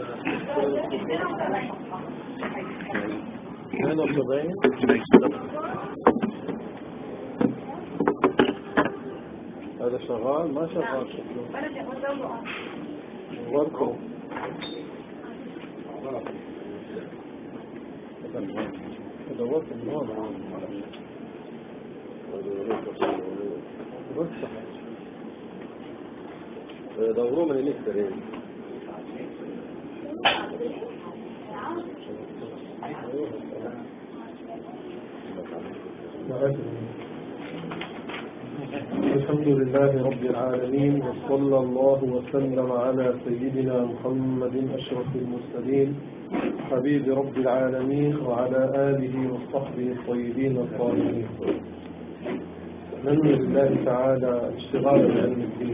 72 هذا شغال ما شغال شكله وركو هذا وقت النوم دوروا من المكترين الحمد لله رب العالمين وصلى الله وسلم على سيدنا محمد أشرف المرسلين حبيب رب العالمين وعلى آله وصحبه الطيبين الطاهرين. ننوي لله تعالى اشتغال بعلم الدين.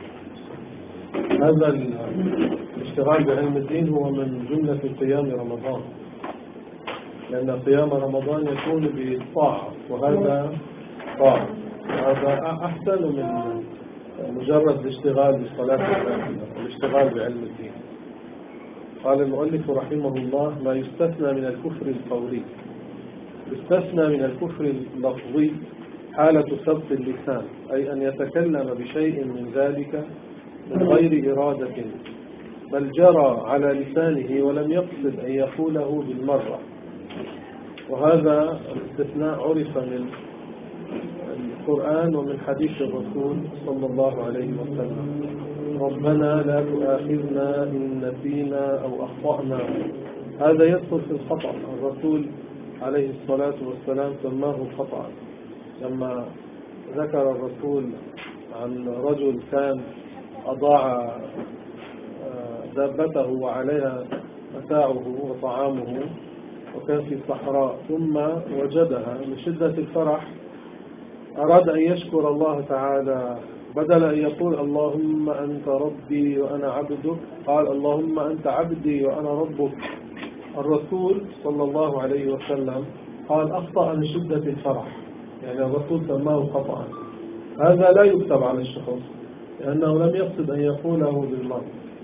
هذا الاشتغال بعلم الدين هو من جملة قيام رمضان، لأن قيام رمضان يكون بالطاعة، وهذا طاعة، هذا أحسن من مجرد الاشتغال بالصلاة والاشتغال بعلم الدين. قال المؤلف رحمه الله: ما يستثنى من الكفر القولي. يستثنى من الكفر اللفظي حالة سبق اللسان، أي أن يتكلم بشيء من ذلك من غير إرادة، بل جرى على لسانه ولم يقصد أن يقوله بالمرة. وهذا الاستثناء عرف من القرآن ومن حديث الرسول صلى الله عليه وسلم: ربنا لا تؤاخذنا إن نسينا أو أخطأنا. هذا يدخل في الخطأ. الرسول عليه الصلاة والسلام سماه خطأ لما ذكر الرسول عن رجل كان أضاع دابته وعليها متاعه وطعامه، وكان في الصحراء، ثم وجدها. من شدة الفرح أراد أن يشكر الله تعالى، بدل أن يقول اللهم أنت ربي وأنا عبدك، قال اللهم أنت عبدي وأنا ربك. الرسول صلى الله عليه وسلم قال أخطأ من شدة الفرح، يعني الرسول سماه خطأ. هذا لا يكتب على الشخص لأنه لم يقصد أن يقوله بالمرة.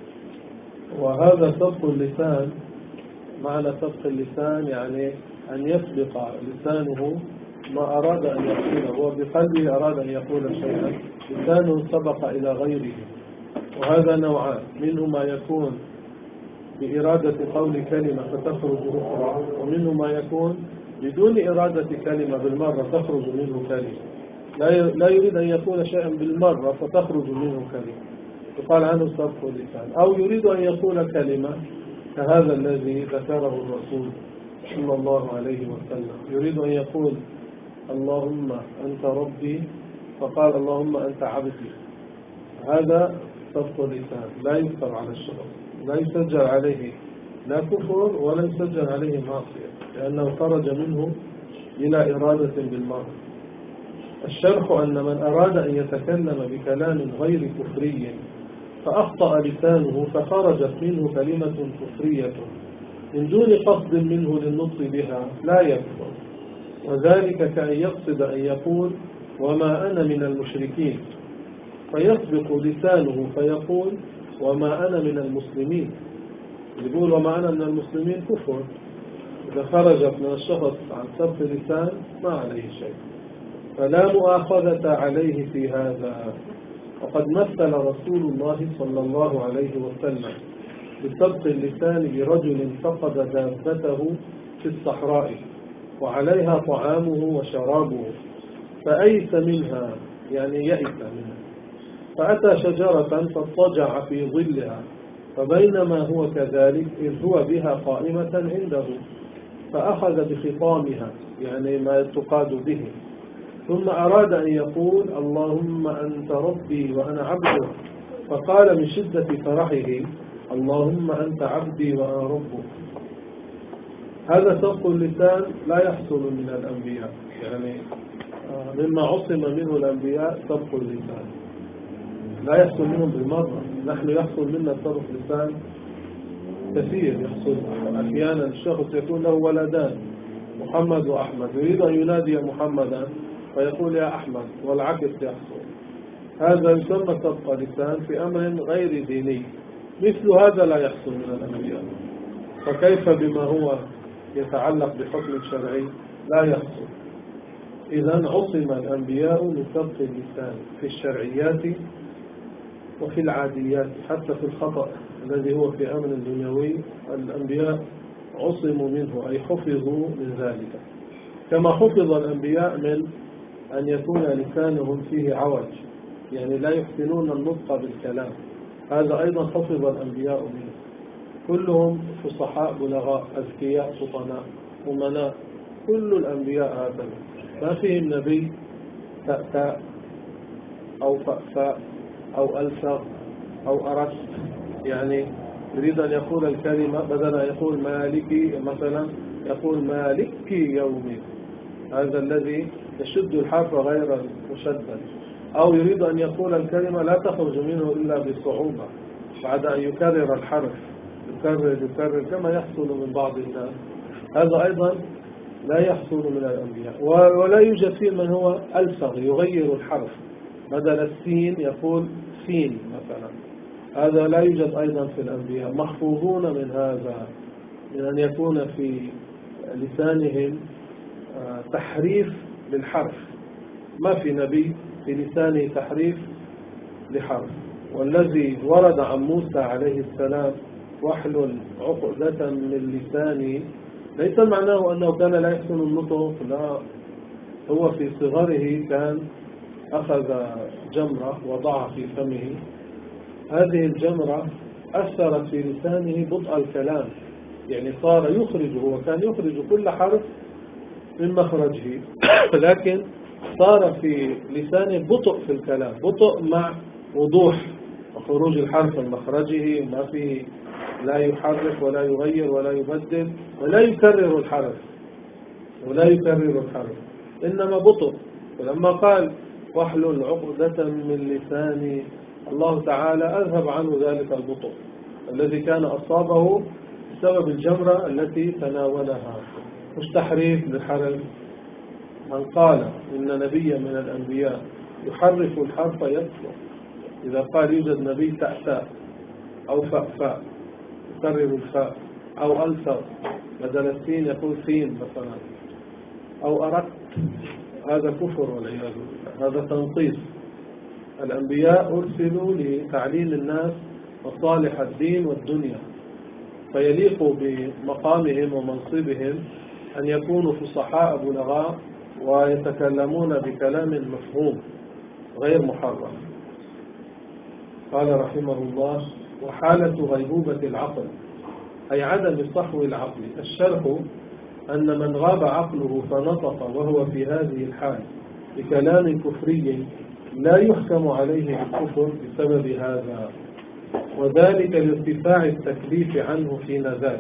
وهذا سبق اللسان. معنى سبق اللسان يعني أن يسبق لسانه ما أراد أن يقوله، هو بقلبه أراد أن يقول شيئا، لسانه سبق إلى غيره. وهذا نوعان: منه ما يكون بإرادة قول كلمة فتخرج أخرى، ومنه ما يكون بدون إرادة كلمة بالمرة تخرج منه كلمة. لا يريد أن يقول شيئا بالمرة فتخرج منه كلمة، يقال عنه سبق اللسان. أو يريد أن يقول كلمة كهذا الذي ذكره الرسول صلى الله عليه وسلم، يريد أن يقول اللهم أنت ربي فقال اللهم أنت عبدي. هذا سبق اللسان لا يكتب على الشخص، لا يسجل عليه لا كفر ولا يسجل عليه معصية، لأنه خرج منه إلى إرادة بالمرة. الشرح أن من أراد أن يتكلم بكلام غير كفري فأخطأ لسانه فخرجت منه كلمة كفرية من دون قصد منه للنطق بها لا يكفر، وذلك كأن يقصد أن يقول وما أنا من المشركين، فيسبق لسانه فيقول وما أنا من المسلمين. يقول وما أنا من المسلمين كفر. إذا خرجت من الشخص عن سبق اللسان ما عليه شيء، فلا مؤاخذة عليه في هذا. وقد مثل رسول الله صلى الله عليه وسلم بسبق اللسان برجل فقد دابته في الصحراء وعليها طعامه وشرابه فأيس منها، يعني يئس منها، فأتى شجرة فاضطجع في ظلها، فبينما هو كذلك إذ هو بها قائمة عنده، فأخذ بخطامها، يعني ما تقاد به، ثم أراد أن يقول اللهم أنت ربي وأنا عبدك، فقال من شدة فرحه اللهم أنت عبدي وأنا ربك. هذا سبق اللسان لا يحصل من الأنبياء، يعني مما عصم منه الأنبياء سبق اللسان لا يحصل منهم بالمرة. نحن يحصل منا سبق اللسان كثير. يحصل أحيانا الشخص يكون له ولدان محمد وأحمد، يريد أن ينادي محمدا فيقول يا أحمد، والعكس يحصل. هذا يسمى سبق لسان في أمر غير ديني، مثل هذا لا يحصل من الأنبياء، فكيف بما هو يتعلق بحكم شرعي لا يحصل. إذن عصم الأنبياء من سبق اللسان في الشرعيات وفي العاديات، حتى في الخطأ الذي هو في أمر دنيوي الأنبياء عصموا منه، أي حفظوا من ذلك، كما حفظ الأنبياء من أن يكون لسانهم فيه عوج، يعني لا يحسنون النطق بالكلام، هذا أيضا حفظ الأنبياء منه. كلهم فصحاء بلغاء أذكياء فطناء أمناء، كل الأنبياء هكذا، ما فيهم نبي تأتاء أو فأفاء أو ألفظ أو أرس، يعني يريد أن يقول الكلمة بدل أن يقول مالكي مثلا يقول مالكي يومي، هذا الذي يشد الحرف غير مشدد، أو يريد أن يقول الكلمة لا تخرج منه إلا بصعوبة بعد أن يكرر الحرف، يكرر كما يحصل من بعض الناس، هذا أيضا لا يحصل من الأنبياء. ولا يوجد فيه من هو ألفظ يغير الحرف، بدل السين يقول سين مثلا، هذا لا يوجد أيضا في الأنبياء، محفوظون من هذا، من أن يكون في لسانهم تحريف للحرف، ما في نبي في لسانه تحريف لحرف. والذي ورد عن موسى عليه السلام واحلل عقدة من لساني ليس معناه أنه كان لا يحسن النطق، لا، هو في صغره كان أخذ جمرة وضعها في فمه، هذه الجمرة أثرت في لسانه بطء الكلام، يعني صار يخرج، هو كان يخرج كل حرف من مخرجه لكن صار في لسانه بطء في الكلام، بطء مع وضوح وخروج الحرف من مخرجه، ما فيه لا يحرك ولا يغير ولا يبدل ولا يكرر الحرف إنما بطء. ولما قال واحلل عقدة من لساني، الله تعالى أذهب عنه ذلك البطء الذي كان أصابه بسبب الجمرة التي تناولها، مش تحريف للحرف. من قال إن نبيا من الأنبياء يحرف الحرف يكفر، إذا قال يوجد نبي تأتاء أو فأفاء يكرر الفاء، أو ألفظ بدل السين يقول سين مثلا، أو أردت، هذا كفر والعياذ بالله، هذا تنقيص. الأنبياء أرسلوا لتعليم الناس مصالح الدين والدنيا، فيليق بمقامهم ومنصبهم أن يكونوا فصحاء بلغاء ويتكلمون بكلام مفهوم غير محرم. قال رحمه الله: وحالة غيبوبة العقل أي عدم صحو العقل. الشرح أن من غاب عقله فنطق وهو في هذه الحال بكلام كفري لا يحكم عليه بالكفر بسبب هذا، وذلك لارتفاع التكليف عنه حين ذاك.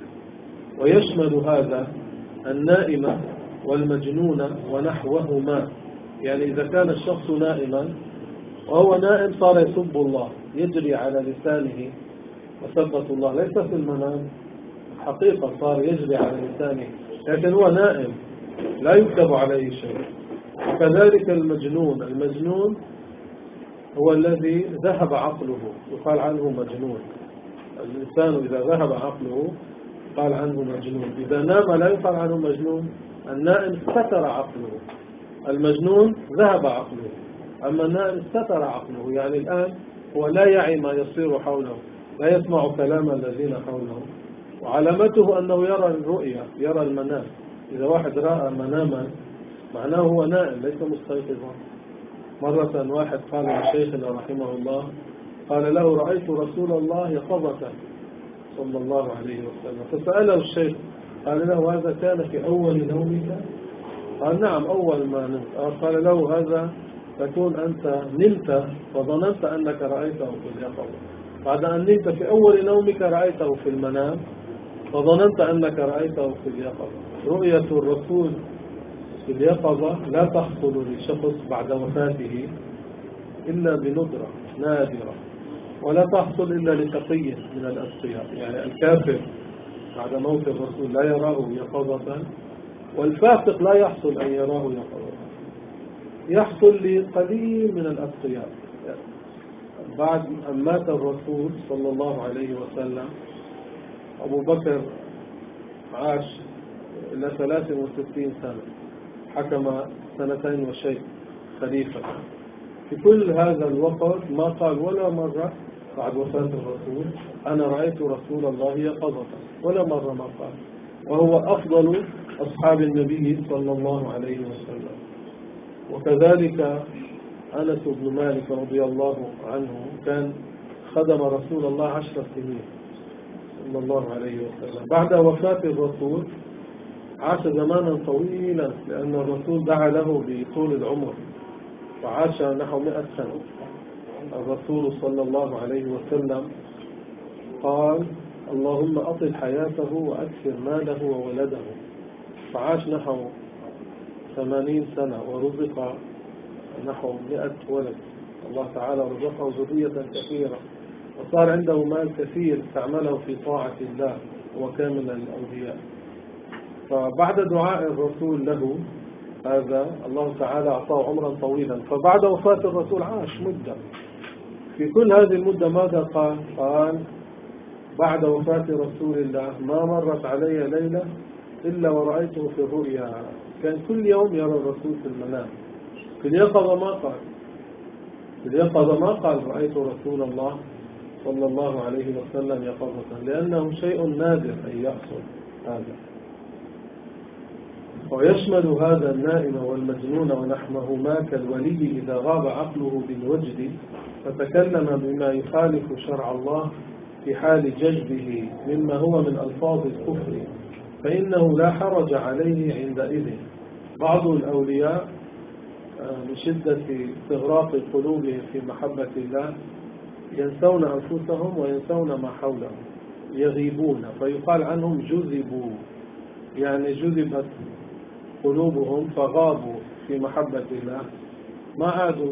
ويشمل هذا النائم والمجنون ونحوهما، يعني إذا كان الشخص نائما وهو نائم صار يسب الله، يجري على لسانه وسبة الله، ليس في المنام، حقيقة صار يجري على لسانه، لكن هو نائم لا يكتب عليه شيء. وكذلك المجنون هو الذي ذهب عقله، يقال عنه مجنون. الإنسان إذا ذهب عقله قال عنه مجنون، إذا نام لا يقال عنه مجنون. النائم استتر عقله، المجنون ذهب عقله، أما النائم استتر عقله، يعني الآن هو لا يعي ما يصير حوله، لا يسمع كلام الذين حوله. وعلامته أنه يرى الرؤيا، يرى المنام. إذا واحد رأى مناما معناه هو نائم ليس مستيقظا. مرة واحد قال لشيخنا رحمه الله، قال له: رأيت رسول الله يقظة صلى الله عليه وسلم. فسأله الشيخ قال له: هذا كان في أول نومك؟ قال: نعم أول ما نمت. قال له: هذا تكون أنت نمت وظننت أنك رأيته في اليقظة، بعد أن نمت في أول نومك رأيته في المنام وظننت أنك رأيته في اليقظة. رؤية الرسول في اليقظة لا تحصل لشخص بعد وفاته إلا بندرة نادرة، ولا تحصل إلا لتقي من الأتقياء، يعني الكافر بعد موت الرسول لا يراه يقظة، والفاسق لا يحصل أن يراه يقظة، يحصل لقليل من الأتقياء. بعد أن مات الرسول صلى الله عليه وسلم أبو بكر عاش إلى 63 سنة، حكم 2 وشيء خليفة. في كل هذا الوقت ما قال ولا مرة بعد وفاة الرسول أنا رأيت رسول الله يقظة، ولا مرة ما قال، وهو أفضل أصحاب النبي صلى الله عليه وسلم. وكذلك أنس بن مالك رضي الله عنه كان خدم رسول الله 10 سنين صلى الله عليه وسلم. بعد وفاة الرسول عاش زمانا طويلا، لأن الرسول دعا له بطول العمر وعاش نحو 100 سنة. الرسول صلى الله عليه وسلم قال اللهم أطل حياته وأكثر ماله وولده، فعاش نحو 80 سنة ورزق نحو 100 ولد. الله تعالى رزقه ذرية كثيرة وصار عنده مال كثير استعمله في طاعة الله وكان من الأولياء. فبعد دعاء الرسول له هذا الله تعالى أعطاه عمرا طويلا. فبعد وفاة الرسول عاش مدة. في كل هذه المدة ماذا قال؟ قال بعد وفاة رسول الله ما مرت علي ليلة إلا ورأيته في الرؤيا. كان كل يوم يرى الرسول في المنام. في اليقظة ما قال، في اليقظة ما قال رأيت رسول الله صلى الله عليه وسلم يقظة، لأنه شيء نادر أن يحصل هذا. ويشمل هذا النائم والمجنون ونحمهما كالولي إذا غاب عقله بالوجد فتكلم بما يخالف شرع الله في حال جذبه مما هو من ألفاظ الكفر، فإنه لا حرج عليه عندئذ. بعض الأولياء من شدة استغراق قلوبهم في محبة الله ينسون أنفسهم وينسون ما حولهم، يغيبون، فيقال عنهم جذبوا، يعني جذبت قلوبهم فغابوا في محبة الله، ما عادوا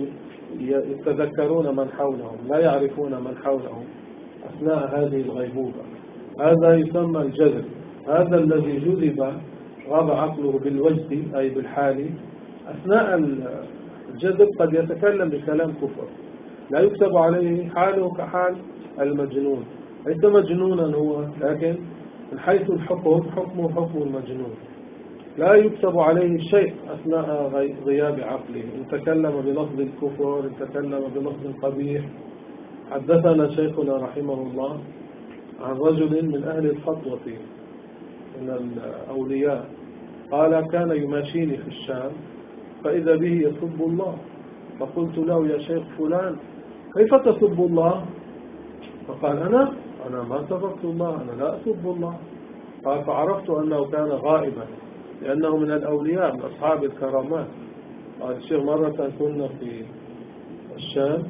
يتذكرون من حولهم، لا يعرفون من حولهم أثناء هذه الغيبوبة. هذا يسمى الجذب. هذا الذي جذب غاب عقله بالوجد أي بالحال، أثناء الجذب قد يتكلم بكلام كفر لا يكتب عليه حاله كحال المجنون. ليس مجنونا هو، لكن من حيث الحكم حكمه حكم المجنون، لا يكتب عليه شيء أثناء غياب عقله. إن تكلم بلفظ الكفر، إن تكلم بلفظ قبيح. حدثنا شيخنا رحمه الله عن رجل من أهل الخطوة من الأولياء قال كان يماشيني في الشام فإذا به يسب الله، فقلت له يا شيخ فلان كيف تسب الله؟ فقال أنا ما سببت الله، أنا لا أسب الله. قال فعرفت أنه كان غائبا لأنه من الأولياء من أصحاب الكرامات. قال الشيخ مرة كنا في الشام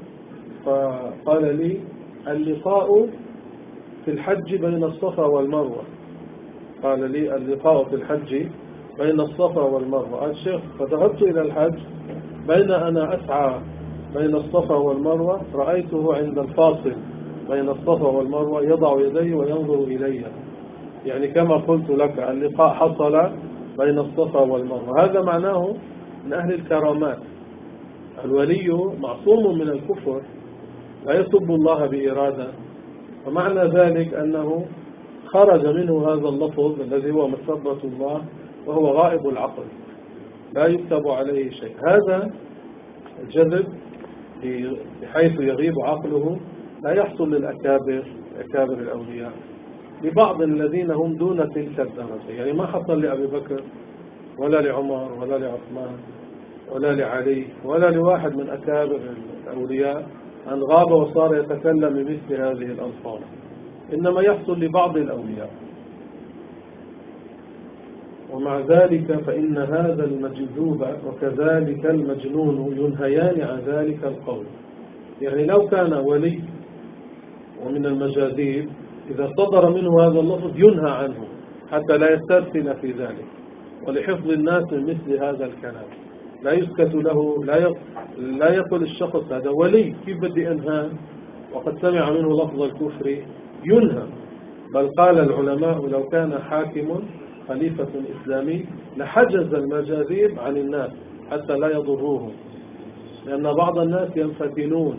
فقال لي اللقاء في الحج بين الصفا والمروة، قال لي اللقاء في الحج بين الصفا والمروة. قال الشيخ فذهبت إلى الحج، بين أنا أسعى بين الصفا والمروة رأيته عند الفاصل بين الصفا والمروة يضع يديه وينظر إلي، يعني كما قلت لك اللقاء حصل بين الصفا والمروة. هذا معناه من أهل الكرامات. الولي معصوم من الكفر، لا يسب الله بإرادة، ومعنى ذلك أنه خرج منه هذا اللفظ الذي هو مسبة الله وهو غائب العقل، لا يكتب عليه شيء. هذا الجذب بحيث يغيب عقله لا يحصل للأكابر أكابر الأولياء، لبعض الذين هم دون تلك الدرجة. يعني ما حصل لأبي بكر ولا لعمر ولا لعثمان ولا لعلي ولا لواحد من أكابر الأولياء أن غاب وصار يتكلم بمثل هذه الألفاظ، إنما يحصل لبعض الأولياء. ومع ذلك فإن هذا المجذوب وكذلك المجنون ينهيان عن ذلك القول. يعني لو كان ولي ومن المجاذيب إذا صدر منه هذا اللفظ ينهى عنه حتى لا يسترسل في ذلك، ولحفظ الناس من مثل هذا الكلام. لا يسكت له، لا يقول الشخص هذا ولي كيف بدي أنهى وقد سمع منه لفظ الكفر، ينهى. بل قال العلماء لو كان حاكم خليفة إسلامي لحجز المجاذيب عن الناس حتى لا يضروهم، لأن بعض الناس ينفتنون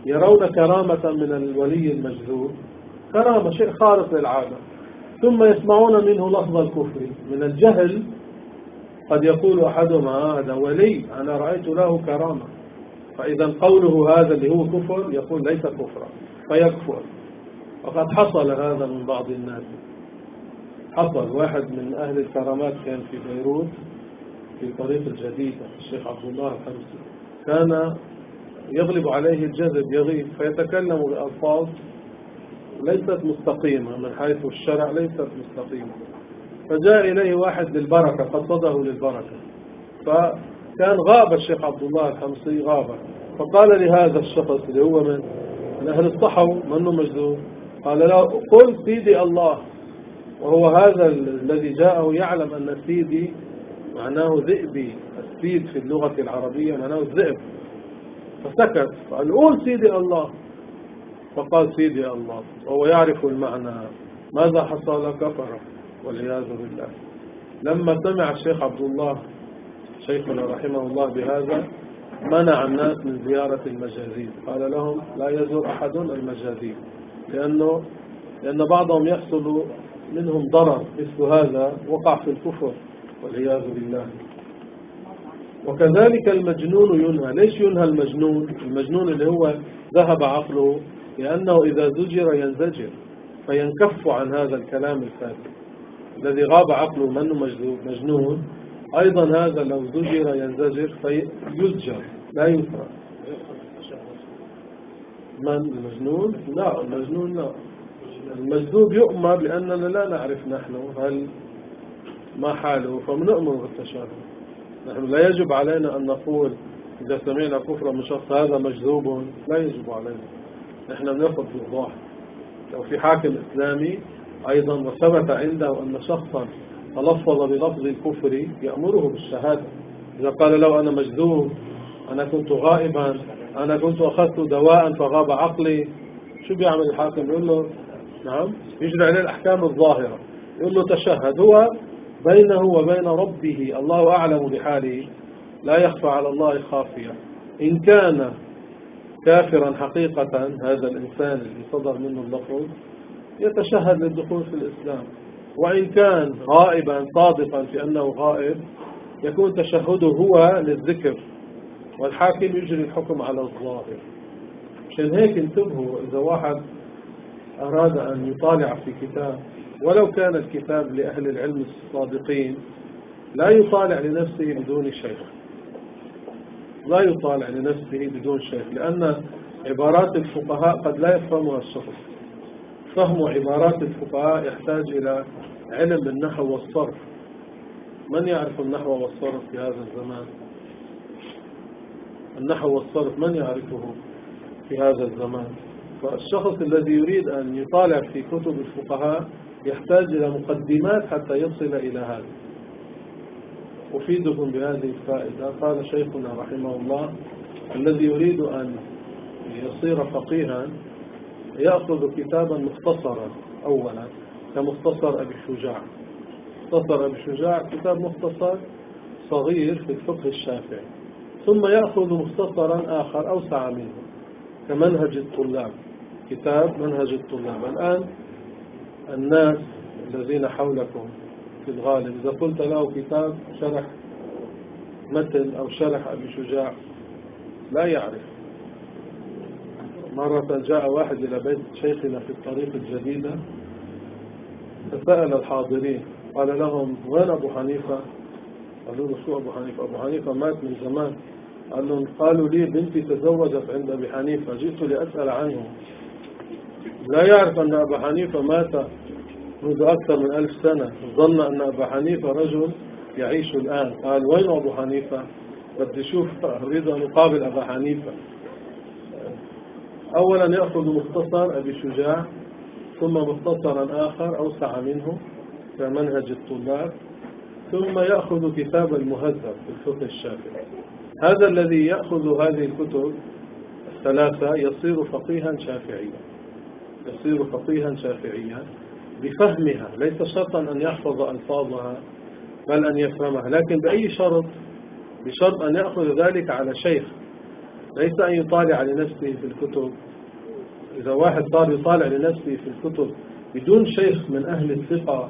يرون كرامة من الولي المجذوب، كرامة شيء خارق للعادة، ثم يسمعون منه لفظ الكفر. من الجهل قد يقول أحدهم هذا ولي أنا رأيت له كرامة، فإذا قوله هذا اللي هو كفر يقول ليس كفرا فيكفر. وقد حصل هذا من بعض الناس. حصل واحد من أهل الكرامات كان في بيروت في طريق الجديدة، الشيخ عبد الله الحمصي، كان يغلب عليه الجذب يغيب فيتكلم بألفاظ ليست مستقيمة من حيث الشرع، ليست مستقيمة. فجاء إليه واحد للبركة، قصده للبركة، فكان غاب الشيخ عبد الله الحمصي غاب، فقال لهذا الشخص اللي هو من أهل الصحو منه مجذوب، قال له قل سيدي الله. وهو هذا الذي جاءه يعلم أن سيدي معناه ذئبي، السيد في اللغة العربية معناه الذئب، فسكت، قال قول سيدي الله، فقال سيدي الله وهو يعرف المعنى. ماذا حصل؟ كفر والعياذ بالله. لما سمع الشيخ عبد الله شيخنا رحمه الله بهذا منع الناس من زيارة المجاذيب، قال لهم لا يزور أحد المجاذيب، لأن بعضهم يحصل منهم ضرر مثل هذا، وقع في الكفر والعياذ بالله. وكذلك المجنون ينهى. ليش ينهى المجنون؟ المجنون اللي هو ذهب عقله، لأنه إذا زجر ينزجر فينكف عن هذا الكلام الفاسد. الذي غاب عقله منه مجنون، أيضا هذا لو زجر ينزجر فيزجر لا يترك. من المجنون؟ لا، المجنون لا. المجذوب يؤمر لأننا لا نعرف نحن هل ما حاله، فنؤمر بالتشهد. نحن لا يجب علينا أن نقول إذا سمعنا كفر من شخص هذا مجذوب، لا يجب علينا، نحن بناخذ بالظاهر. لو في حاكم إسلامي أيضا وثبت عنده أن شخصا تلفظ بلفظ الكفر يأمره بالشهادة. إذا قال له أنا مجذوب، أنا كنت غائبا، أنا كنت أخذت دواء فغاب عقلي، شو بيعمل الحاكم؟ يقول له نعم، يجري عليه الأحكام الظاهرة، يقول له تشهد. هو بينه وبين ربه، الله أعلم بحاله، لا يخفى على الله خافية. إن كان كافرا حقيقة هذا الإنسان اللي صدر منه اللفظ يتشهد للدخول في الإسلام، وإن كان غائبا صادقا في أنه غائب يكون تشهده هو للذكر، والحاكم يجري الحكم على الظاهر. عشان هيك انتبهوا، إذا واحد أراد أن يطالع في كتاب ولو كان الكتاب لأهل العلم الصادقين، لا يطالع لنفسه بدون شيخ، لا يطالع لنفسه بدون شيخ، لأن عبارات الفقهاء قد لا يفهمها الشخص. فهم عبارات الفقهاء يحتاج إلى علم النحو والصرف. من يعرف النحو والصرف في هذا الزمان؟ النحو والصرف من يعرفه في هذا الزمان؟ فالشخص الذي يريد أن يطالع في كتب الفقهاء يحتاج إلى مقدمات حتى يصل إلى هذا. أفيدكم بهذه الفائدة. قال شيخنا رحمه الله الذي يريد أن يصير فقيها يأخذ كتابا مختصرا أولا كمختصر أبي شجاع. مختصر أبي شجاع كتاب مختصر صغير في الفقه الشافعي، ثم يأخذ مختصرا آخر أوسع منه كمنهج الطلاب، كتاب منهج الطلاب. الآن الناس الذين حولكم في الغالب إذا قلت له كتاب شرح متن أو شرح أبي شجاع لا يعرف. مرة جاء واحد إلى بيت شيخنا في الطريق الجديدة فسأل الحاضرين قال لهم وين أبو حنيفة؟ قالوا له شو أبو حنيفة؟ أبو حنيفة مات من زمان. قالوا لي بنتي تزوجت عند أبي حنيفة، جئت لأسأل عنه. لا يعرف أن أبا حنيفة مات منذ أكثر من 1000 سنة، ظن أن أبا حنيفة رجل يعيش الآن. قال وين أبو حنيفة؟ بدي أشوف، أريد أن أقابل أبا حنيفة. أولا يأخذ مختصر أبي شجاع، ثم مختصرا آخر أوسع منه كمنهج الطلاب، ثم يأخذ كتاب المهذب في الفقه الشافعي. هذا الذي يأخذ هذه الكتب الثلاثة يصير فقيها شافعيا، يصير فقيها شافعيا بفهمها، ليس شرطا أن يحفظ ألفاظها بل أن يفهمها، لكن بأي شرط؟ بشرط أن يأخذ ذلك على شيخ. ليس أن يطالع لنفسه في الكتب. إذا واحد صار يطالع لنفسه في الكتب بدون شيخ من أهل الثقة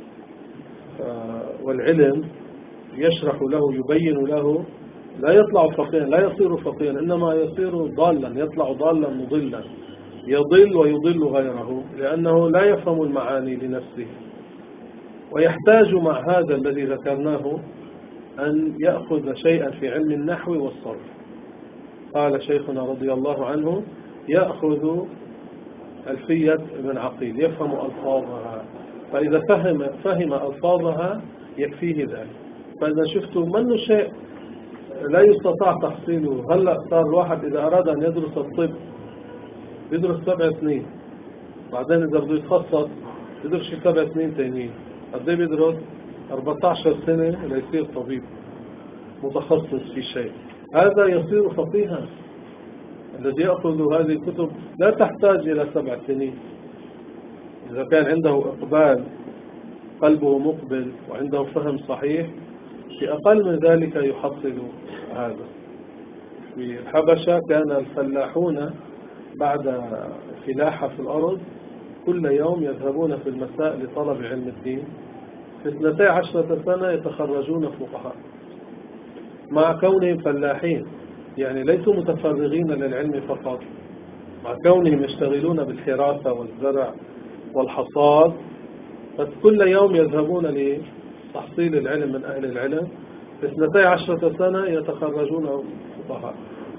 والعلم يشرح له يبين له، لا يطلع فقيها، لا يصير فقيها، إنما يصير ضالا، يطلع ضالا مضلا، يضل ويضل غيره، لأنه لا يفهم المعاني لنفسه. ويحتاج مع هذا الذي ذكرناه أن يأخذ شيئا في علم النحو والصرف. قال شيخنا رضي الله عنه: يأخذ ألفية ابن عقيل، يفهم ألفاظها، فإذا فهم ألفاظها يكفيه ذلك. فإذا شفتوا منه شيء لا يستطاع تحصيله. هلأ صار الواحد إذا أراد أن يدرس الطب يدرس 7 سنين، بعدين إذا بده يتخصص يدرس 7 سنين تانيين، قد ايه بيدرس؟ 14 سنة ليصير طبيب متخصص في شيء. هذا يصير فقيها. الذي يأخذ هذه الكتب لا تحتاج إلى 7 سنين. إذا كان عنده إقبال، قلبه مقبل وعنده فهم صحيح، في أقل من ذلك يحصل هذا. في الحبشة كان الفلاحون بعد فلاحة في الأرض كل يوم يذهبون في المساء لطلب علم الدين، في 12 سنة يتخرجون فقهاء مع كونهم فلاحين، يعني ليسوا متفرغين للعلم فقط، مع كونهم يشتغلون بالحراسة والزرع والحصاد، بس كل يوم يذهبون لتحصيل العلم من أهل العلم، في 12 سنة يتخرجون فقهاء.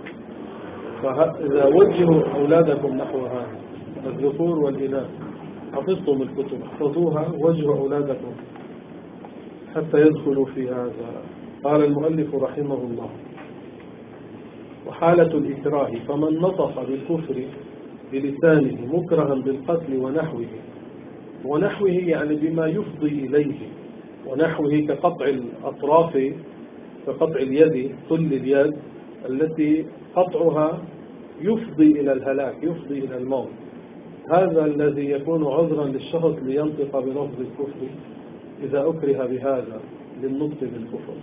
فإذا وجهوا أولادكم نحو هذا، الذكور والإناث، حفظتم الكتب احفظوها، وجهوا أولادكم حتى يدخلوا في هذا. قال المؤلف رحمه الله: وحالة الإكراه، فمن نطق بالكفر بلسانه مكرها بالقتل ونحوه يعني بما يفضي إليه، ونحوه كقطع الأطراف، كقطع اليد، كل اليد التي قطعها يفضي إلى الهلاك، يفضي إلى الموت. هذا الذي يكون عذرا للشخص لينطق بلفظ الكفر إذا أكره بهذا للنطق بالكفر.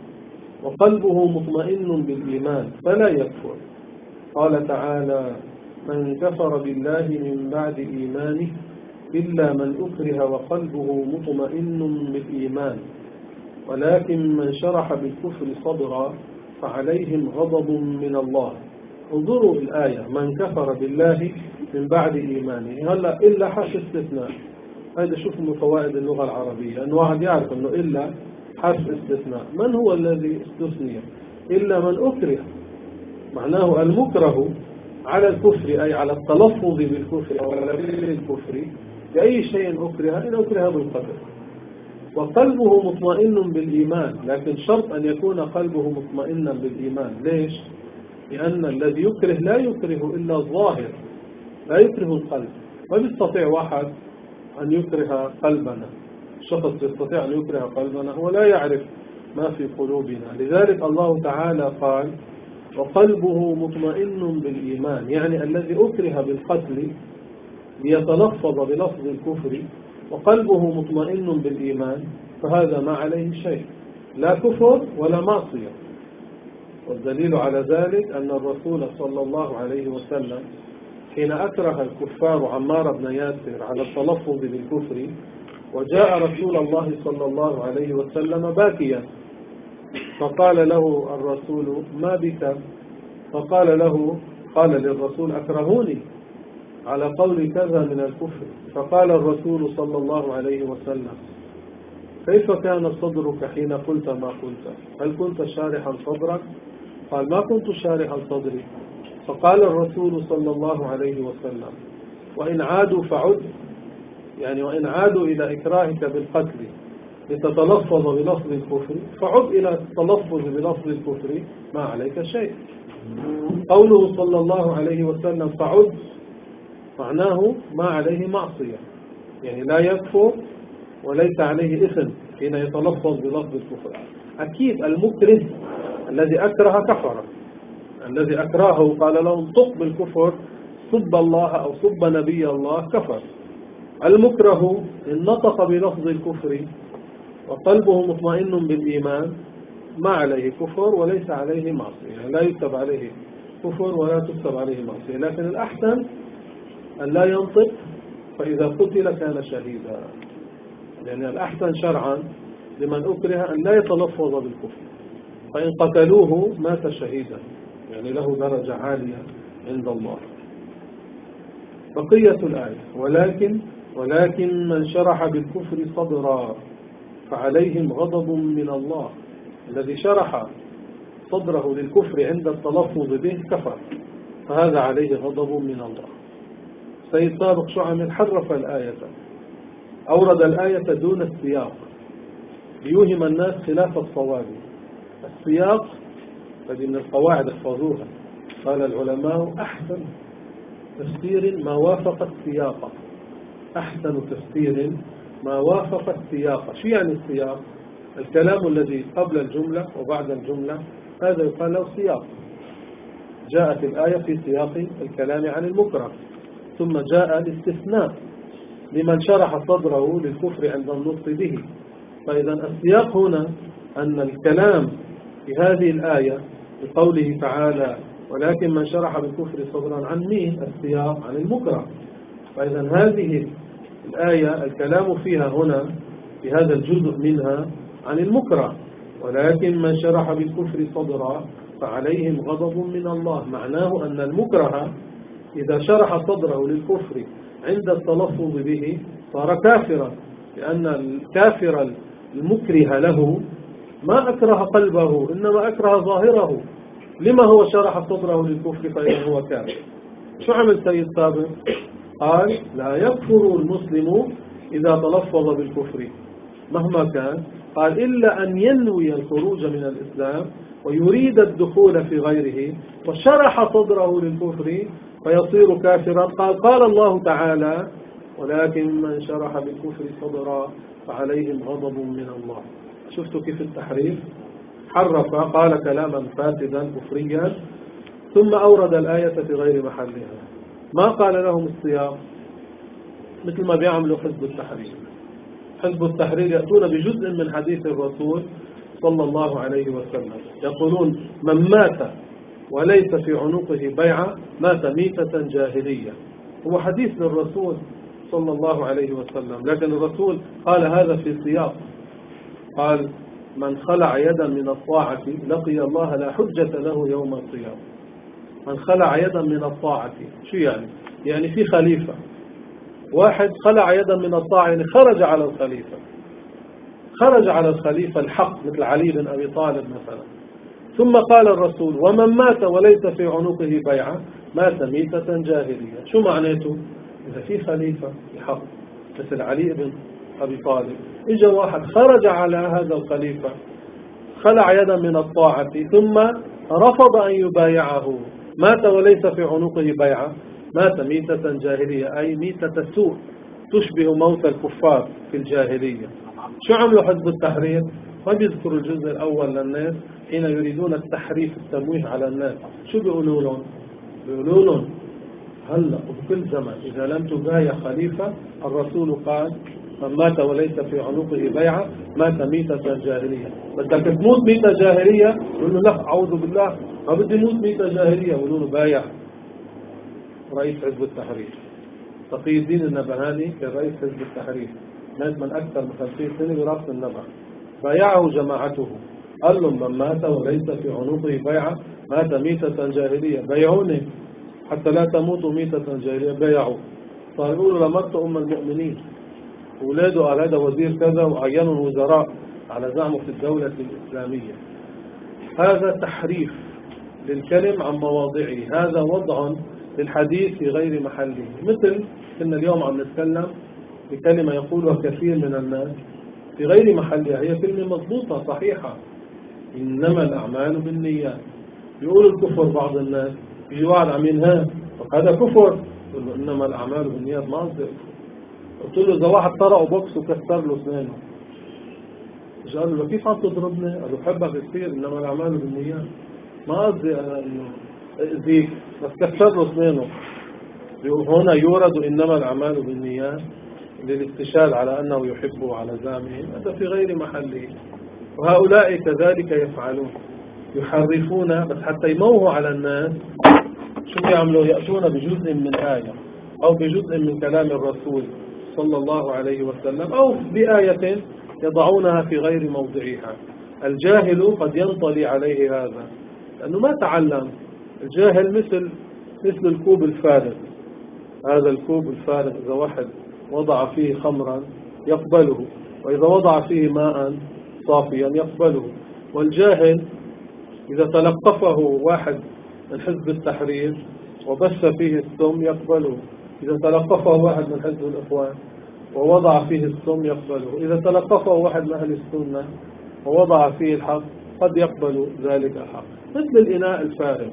وقلبه مطمئن بالإيمان فلا يكفر. قال تعالى: من كفر بالله من بعد إيمانه إلا من أكره وقلبه مطمئن بالإيمان ولكن من شرح بالكفر صدرا فعليهم غضب من الله. انظروا الآية: من كفر بالله من بعد إيمانه. هلا إلا حرف استثناء. هذا شوف من فوائد اللغة العربية، أنه واحد يعرف أنه إلا حرف استثناء. من هو الذي استثني؟ إلا من أكره، معناه المكره على الكفر، أي على التلفظ بالكفر أو على الكفر بأي شيء أكره، إن أكره بالقدر. وقلبه مطمئن بالإيمان، لكن شرط أن يكون قلبه مطمئنا بالإيمان. ليش؟ لأن الذي يكره لا يكره إلا الظاهر، لا يكره القلب. ما يستطيع واحد أن يكره قلبنا. الشخص يستطيع أن يكره قلبنا هو لا يعرف ما في قلوبنا. لذلك الله تعالى قال: وقلبه مطمئن بالإيمان، يعني الذي أكره بالقتل ليتلفظ بلفظ الكفر وقلبه مطمئن بالإيمان، فهذا ما عليه شيء، لا كفر ولا معصية. والدليل على ذلك أن الرسول صلى الله عليه وسلم حين أكره الكفار عمار بن ياسر على التلفظ بالكفر، وجاء رسول الله صلى الله عليه وسلم باكيا، فقال له الرسول: ما بك؟ قال للرسول: أكرهوني على قول كذا من الكفر. فقال الرسول صلى الله عليه وسلم: كيف كان صدرك حين قلت ما قلت؟ هل كنت شارحا صدرك؟ قال: ما كنت شارحا صدري. فقال الرسول صلى الله عليه وسلم: وإن عادوا فعد، يعني وإن عادوا إلى إكراهك بالقتل لتتلفظ بلفظ الكفر فعد إلى التلفظ بلفظ الكفر، ما عليك شيء. قوله صلى الله عليه وسلم فعد معناه ما عليه معصية، يعني لا يكفر وليس عليه إثم حين يتلفظ بلفظ الكفر. أكيد المكره الذي أكره كفر، الذي أكرهه قال له انطق بالكفر، صب الله أو صب نبي الله، كفر. المكره إن نطق بلفظ الكفر وقلبه مطمئن بالإيمان ما عليه كفر وليس عليه معصية، لا يكتب عليه كفر ولا تكتب عليه معصية، لكن الأحسن أن لا ينطق، فإذا قتل كان شهيدا. يعني الأحسن شرعا لمن أكره أن لا يتلفظ بالكفر، فإن قتلوه مات شهيدا، يعني له درجة عالية عند الله. بقية الآية: ولكن من شرح بالكفر صدرا فعليهم غضب من الله. الذي شرح صدره للكفر عند التلفظ به كفر، فهذا عليه غضب من الله. سيد سابق شعمل حرف الآية، أورد الآية دون السياق ليوهم الناس خلاف الصواب. السياق هذه من القواعد احفظوها، قال العلماء: أحسن تفسير ما وافق السياق. أحسن تفسير ما وافق السياق. شو يعني السياق؟ الكلام الذي قبل الجملة وبعد الجملة، هذا يقال له سياق. جاءت الآية في سياق الكلام عن المكره، ثم جاء الاستثناء لمن شرح صدره للكفر عند النطق به. فإذا السياق هنا أن الكلام في هذه الآية بقوله تعالى: ولكن من شرح بالكفر صدرا، عن مين السياق؟ عن المكره. فإذا هذه الآية الكلام فيها هنا في هذا الجزء منها عن المكره. ولكن من شرح بالكفر صدرا فعليهم غضب من الله، معناه أن المكره إذا شرح صدره للكفر عند التلفظ به صار كافرا، لأن الكافر المكره له ما أكره قلبه، إنما أكره ظاهره. لما هو شرح صدره للكفر فإذا هو كافر؟ شو عمل سيد سابق؟ قال: لا يكفر المسلم إذا تلفظ بالكفر مهما كان، قال: إلا أن ينوي الخروج من الإسلام ويريد الدخول في غيره وشرح صدره للكفر فيصير كافرا. قال الله تعالى: ولكن من شرح بالكفر صدرا فعليهم غضب من الله. شفتوا كيف التحريف؟ حرف، قال كلاما فاسدا كفريا، ثم أورد الآية في غير محلها. ما قال لهم السياق، مثل ما بيعملوا حزب التحرير. حزب التحرير يأتون بجزء من حديث الرسول صلى الله عليه وسلم، يقولون: من مات وليس في عنقه بيعة مات ميتة جاهلية. هو حديث للرسول صلى الله عليه وسلم، لكن الرسول قال هذا في سياق، قال: من خلع يدا من الطاعة لقي الله لا حجة له يوم القيامة. من خلع يدا من الطاعة، شو يعني؟ يعني في خليفة، واحد خلع يدا من الطاعة، يعني خرج على الخليفة، خرج على الخليفة الحق، مثل علي بن أبي طالب مثلا. ثم قال الرسول: ومن مات وليس في عنقه بيعة مات ميتة جاهلية. شو معناته؟ إذا في خليفة الحق مثل علي بن أبي طالب، إجا واحد خرج على هذا الخليفة، خلع يدا من الطاعة ثم رفض أن يبايعه، مات وليس في عنقه بيعة مات ميتة جاهلية، أي ميتة سوء تشبه موت الكفار في الجاهلية. شو عملوا حزب التحرير؟ ما بيذكروا الجزء الأول للناس حين يريدون التحريف، التمويه على الناس. شو بيقولوا لهم؟ بيقولوا لهم: هلا وبكل زمن إذا لم تبايع خليفة، الرسول قال: من مات وليس في عنقه بيعة مات ميتة جاهلية. بدك تموت ميتة جاهلية؟ يقول له: لا أعوذ بالله، ما بدي موت ميتة جاهلية. يقولوا له: بايع. رئيس حزب التحرير تقي الدين النبهاني كان رئيس حزب التحرير، مات من أكثر من 50 سنة برأس النبع. بايعه جماعته، قال لهم: من مات وليس في عنقه بيعة مات ميتة جاهلية. بايعوني حتى لا تموتوا ميتة جاهلية. بايعوا. صار يقولوا: لمرت أم المؤمنين، أولاده قال هذا وزير كذا، وعينوا وزراء على زعمه في الدولة الإسلامية. هذا تحريف للكلم عن مواضعه، هذا وضع للحديث في غير محله. مثل كنا اليوم عم نتكلم بكلمة يقولها كثير من الناس في غير محلها، هي كلمة مضبوطة صحيحة: إنما الأعمال بالنيات. يقول الكفر بعض الناس، يجي واحد عم ينهى هذا كفر، يقول له: إنما الأعمال بالنيات. ما قصدي. قلت له: إذا واحد طرقه بوكس وكسر له أسنانه، قال له: كيف عم تضربني؟ قال له: بحبك كثير، إنما الأعمال بالنيات. ما قصدي أنا إنه أذيك، بس كسر له أسنانه. هنا يورد إنما الأعمال بالنيات للاستشهاد على أنه يحبه على زعمه، هذا في غير محله. وهؤلاء كذلك يفعلون. يحرفون بس حتى يموهوا على الناس. شو بيعملوا؟ يأتون بجزء من آية أو بجزء من كلام الرسول صلى الله عليه وسلم أو بآية يضعونها في غير موضعها. الجاهل قد ينطلي عليه هذا لأنه ما تعلم. الجاهل مثل الكوب الفارغ. هذا الكوب الفارغ إذا واحد وضع فيه خمرا يقبله، وإذا وضع فيه ماء صافيا يقبله. والجاهل إذا تلقفه واحد من حزب التحرير وبث فيه السم يقبله، إذا تلقفه واحد من حزب الإخوان ووضع فيه السم يقبله، إذا تلقفه واحد من أهل السنة ووضع فيه الحق قد يقبل ذلك الحق. مثل الإناء الفارغ.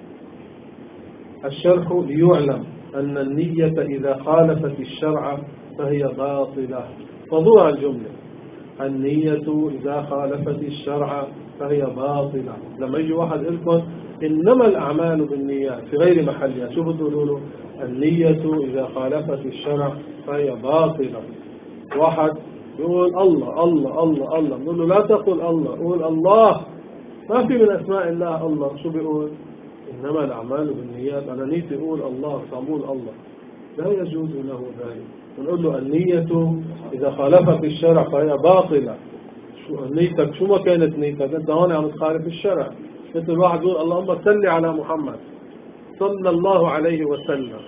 الشرح: ليعلم أن النية إذا خالفت الشرع فهي باطلة. فضوها الجملة: النية إذا خالفت الشرع فهي باطلة. لما يجي واحد يقول لكم إنما الأعمال بالنيات في غير محلها، شو بتقولوا له؟ النية إذا خالفت الشرع فهي باطلة. واحد يقول الله الله الله الله، نقول له لا تقل الله، قول الله. ما في من أسماء الله الله. شو بيقول؟ إنما الأعمال بالنيات. أنا نيتي أقول الله صامول الله، لا يجوز له ذلك. نقول له النية إذا خالفت الشرع فهي باطلة. نيتك شو ما كانت نيتك، أنت هون عم تخالف الشرع. مثل واحد يقول اللهم صل على محمد صلى الله عليه وسلم،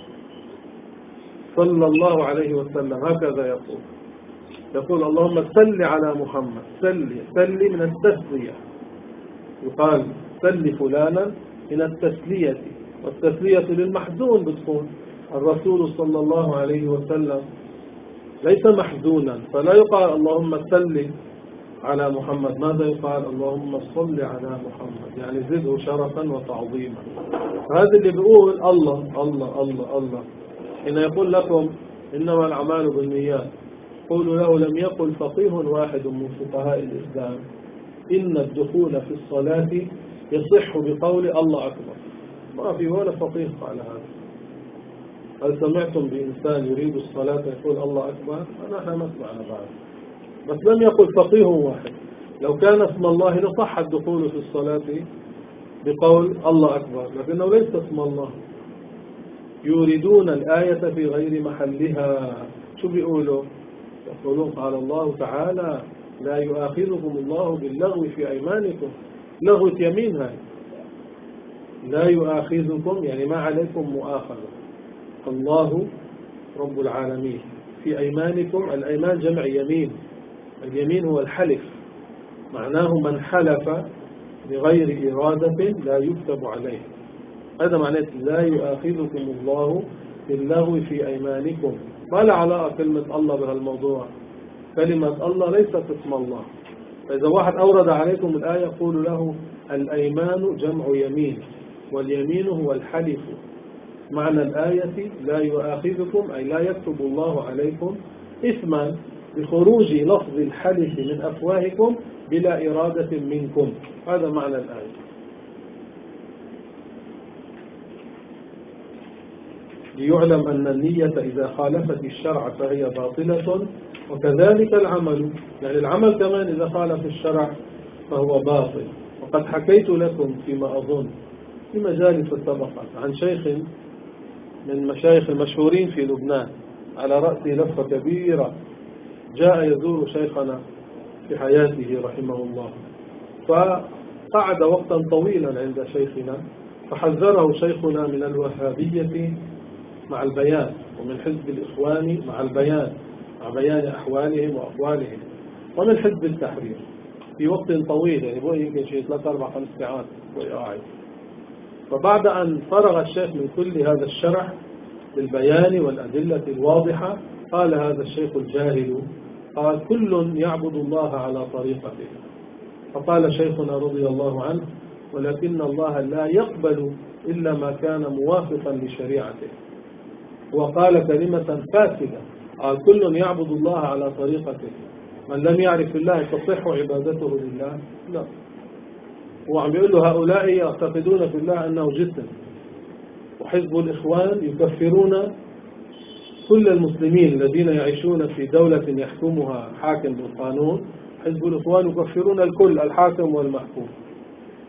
صلى الله عليه وسلم، هكذا يقول اللهم صل على محمد. صل من التسلية، يقال صل فلانا من التسلية، والتسلية للمحزون بتكون. الرسول صلى الله عليه وسلم ليس محزونا، فلا يقال اللهم صل على محمد. ماذا يقال؟ اللهم صل على محمد، يعني زده شرفا وتعظيما. هذا اللي بيقول الله الله الله الله حين يقول لكم إنما الأعمال بالنيات، قولوا له لم يقل فقيه واحد من فقهاء الإسلام إن الدخول في الصلاة يصح بقول الله أكبر. ما في ولا فقيه قال هذا. هل سمعتم بإنسان يريد الصلاة يقول الله أكبر؟ نحن ما سمعنا بعد. بس لم يقل فقيه واحد. لو كان اسم الله لصح الدخول في الصلاة بقول الله أكبر، لكنه ليس اسم الله. يريدون الآية في غير محلها. شو بيقولوا؟ يقولون قال الله تعالى لا يؤاخذكم الله باللغو في أيمانكم. لغو يمين هاي. لا يؤاخذكم يعني ما عليكم مؤاخذة. الله رب العالمين في أيمانكم. الأيمان جمع يمين. اليمين هو الحلف، معناه من حلف بغير إرادة لا يكتب عليه. هذا معناه لا يؤاخذكم الله باللغو في أيمانكم. ما له علاقة كلمة الله بهالموضوع. كلمة الله ليست اسم الله. فإذا واحد أورد عليكم الآية قولوا له الأيمان جمع يمين، واليمين هو الحلف. معنى الآية لا يؤاخذكم أي لا يكتب الله عليكم إثما بخروج لفظ الحلف من أفواهكم بلا إرادة منكم. هذا معنى الآية. ليعلم أن النية إذا خالفت الشرع فهي باطلة، وكذلك العمل، يعني العمل كمان إذا خالف الشرع فهو باطل. وقد حكيت لكم فيما أظن في مجالس سبقت عن شيخ من مشايخ المشهورين في لبنان على رأسه لفة كبيرة، جاء يزور شيخنا في حياته رحمه الله، فقعد وقتا طويلا عند شيخنا، فحذره شيخنا من الوهابية مع البيان، ومن حزب الإخوان مع البيان، مع بيان أحوالهم وأقوالهم، ومن حزب التحرير في وقت طويل، يعني بقى يمكن شيء 3-4-5 ساعات قاعد. فبعد أن فرغ الشيخ من كل هذا الشرح بالبيان والأدلة الواضحة، قال هذا الشيخ الجاهل، قال كل يعبد الله على طريقته. فقال شيخنا رضي الله عنه ولكن الله لا يقبل إلا ما كان موافقا لشريعته. وقال كلمة فاسدة، قال كل يعبد الله على طريقته، من لم يعرف الله تصح عبادته لله؟ لا. هو عم يقول له هؤلاء يعتقدون في الله أنه جسم، وحزب الإخوان يكفرون كل المسلمين الذين يعيشون في دولة يحكمها حاكم بالقانون. حزب الإخوان يكفرون الكل، الحاكم والمحكوم.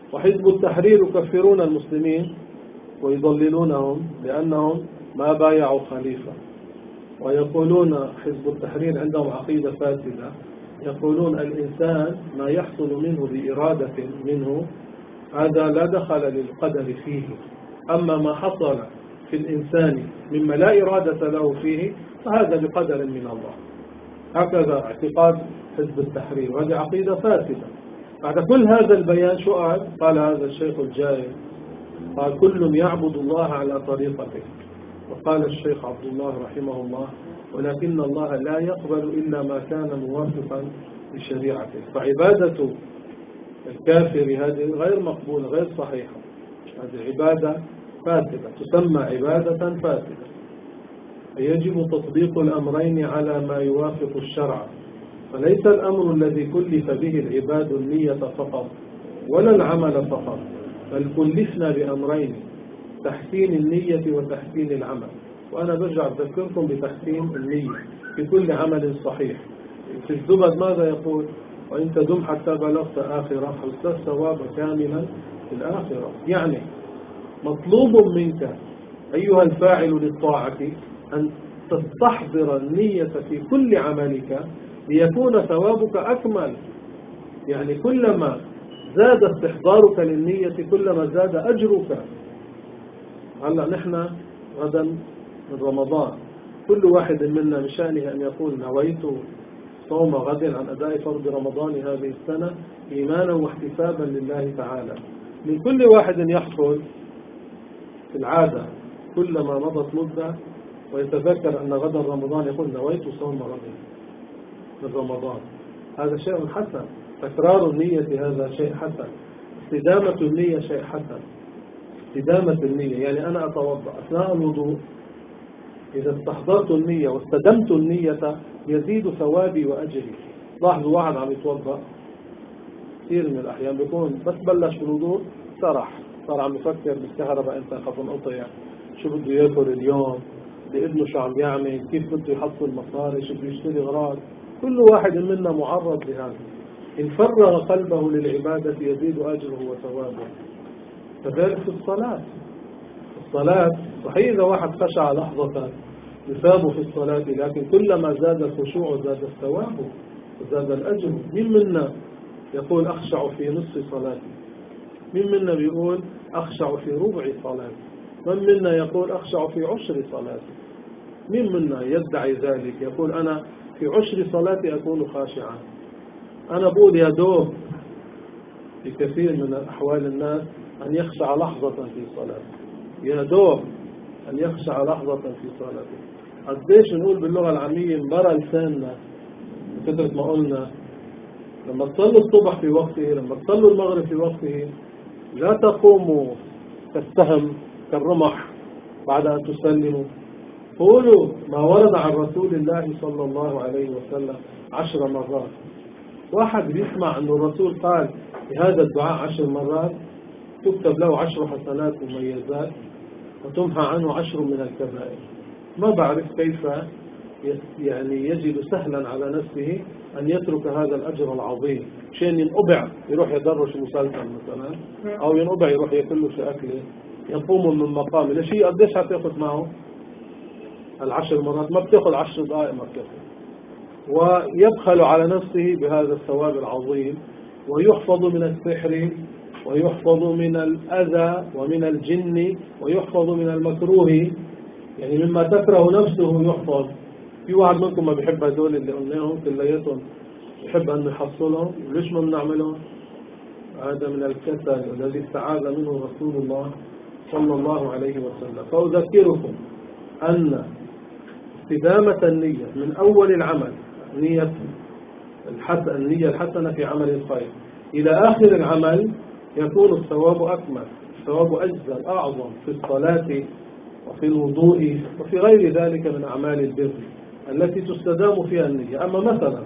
وحزب التحرير يكفرون المسلمين ويضللونهم لأنهم ما بايعوا خليفة. ويقولون حزب التحرير عندهم عقيدة فاسدة، يقولون الإنسان ما يحصل منه بإرادة منه هذا لا دخل للقدر فيه، أما ما حصل في الإنسان مما لا إرادة له فيه فهذا بقدر من الله. هكذا اعتقاد حزب التحرير، وهذه عقيدة فاسدة. بعد كل هذا البيان شو قال هذا الشيخ الجاهل؟ قال كل يعبد الله على طريقته. وقال الشيخ عبد الله رحمه الله ولكن الله لا يقبل إلا ما كان موافقا لشريعته. فعبادة الكافر هذه غير مقبولة غير صحيحة، هذه عبادة فاسدة تسمى عبادة فاسدة. فيجب تطبيق الأمرين على ما يوافق الشرع، فليس الأمر الذي كلف به العباد النية فقط ولا العمل فقط، بل كلفنا بأمرين: تحسين النية وتحسين العمل. وأنا برجع أذكركم بتحسين النية في كل عمل صحيح. في الزبد ماذا يقول؟ وإن تدم حتى بلغت آخرة حصلت الثواب كاملا في الآخرة. يعني مطلوب منك أيها الفاعل للطاعة أن تستحضر النية في كل عملك ليكون ثوابك أكمل. يعني كلما زاد استحضارك للنية كلما زاد أجرك. هلأ نحن غدا من رمضان، كل واحد منا بشأنه أن يقول نويت صوم غد عن أداء فرض رمضان هذه السنة إيمانا واحتسابا لله تعالى. من كل واحد يحصل في العادة كلما مضت مدة ويتذكر أن غدا رمضان يقول نويت صوم غد من رمضان. هذا شيء حسن. تكرار النية هذا شيء حسن. استدامة النية شيء حسن. استدامة النية يعني أنا أتوضأ أثناء الوضوء، إذا استحضرت النية واستدمت النية يزيد ثوابي وأجري. لاحظوا واحد عم يتوضأ كثير من الأحيان بيكون بس بلش بالوضوء صار عم يفكر بالكهرباء أنت خاف انقطع، شو بده ياكل اليوم، بإذنه شو عم يعمل، كيف بده يحصل مصاري، شو بده يشتري أغراض. كل واحد منا معرض لهذا. إن فرغ قلبه للعبادة يزيد أجره وثوابه. كذلك في الصلاة. الصلاة صحيح إذا واحد خشع لحظة يثاب في الصلاة، لكن كلما زاد الخشوع زاد الثواب وزاد الأجر. من منا يقول أخشع في نصف صلاتي؟ من منا بيقول أخشع في ربع صلاتي؟ من منا يقول أخشع في عشر صلاتي؟ من منا يدعي ذلك يقول أنا في عشر صلاتي أكون خاشعا؟ أنا بقول يا دوب في كثير من أحوال الناس أن يخشع لحظة في صلاته، يا دوب أن يخشع لحظة في صلاته. قديش نقول باللغة العامية انبرى لساننا كثرة ما قلنا لما تصلوا الصبح في وقته، لما تصلوا المغرب في وقته، لا تقوموا كالسهم كالرمح بعد أن تسلموا. قولوا ما ورد عن رسول الله صلى الله عليه وسلم 10 مرات. واحد بيسمع أن الرسول قال بهذا الدعاء 10 مرات تكتب له 10 حسنات مميزات وتمحى عنه 10 من الكبائر. ما بعرف كيف يعني يجد سهلا على نفسه أن يترك هذا الأجر العظيم. شيء ينقبع يروح يدرش مسلسل مثلا، أو ينقبع يروح يأكل له شيء أكله، يقوم من مقامه لشيء. قديش هتاخذ معه 10 مرات؟ ما بتاخذ 10 دقائق، ما بتاخذ. ويبخل على نفسه بهذا الثواب العظيم، ويحفظ من السحر، ويحفظ من الأذى ومن الجن، ويحفظ من المكروه. يعني مما تكره نفسه يحفظ. في واحد منكم ما بيحب هذول اللي قلناهم كلياتهم، يحب أن يحصلهم. ليش ما بنعملهم؟ هذا من الكسل الذي استعاذ منه رسول الله صلى الله عليه وسلم. فأذكركم أن استدامة النية من أول العمل، النية الحسنة في عمل الخير، إلى آخر العمل يكون الثواب أكمل، الثواب أجزل أعظم في الصلاة وفي الوضوء وفي غير ذلك من أعمال البر التي تستدام فيها النية. أما مثلا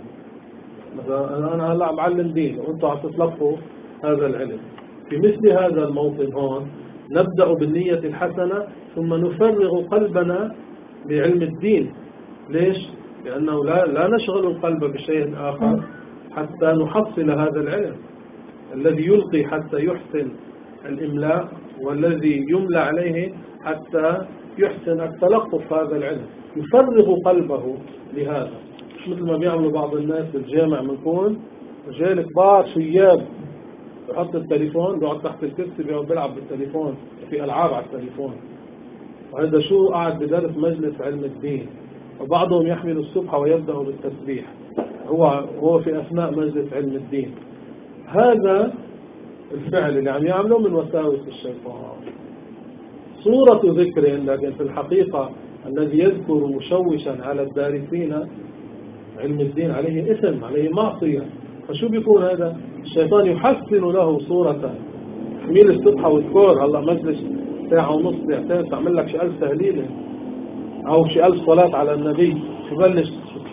أنا هلا معلم دين وأنتم عم تتلقوا هذا العلم، في مثل هذا الموطن هون نبدأ بالنية الحسنة ثم نفرغ قلبنا بعلم الدين. ليش؟ لأنه لا نشغل القلب بشيء آخر حتى نحصل هذا العلم. الذي يلقي حتى يحسن الإملاء، والذي يملى عليه حتى يحسن التلقف في هذا العلم، يفرغ قلبه لهذا. مش مثل ما بيعملوا بعض الناس بالجامع، بنكون رجال كبار شياب بحط التليفون بيقعد تحت الكرسي بيقعد بيلعب بالتليفون، في ألعاب على التليفون، وهذا شو قاعد بدرس مجلس علم الدين. وبعضهم يحمل السبحة ويبدأ بالتسبيح هو في أثناء مجلس علم الدين. هذا الفعل اللي عم يعمله من وساوس الشيطان، صورة ذكر، لكن في الحقيقة الذي يذكر مشوشا على الدارسين علم الدين عليه إثم، عليه معصية. فشو بيكون هذا؟ الشيطان يحسن له صورة تحميل السبحة والذكر، هلا مجلس ساعة ونص ساعتين تعمل لك شي 1000 تهليلة أو شي 1000 صلاة على النبي، يبلش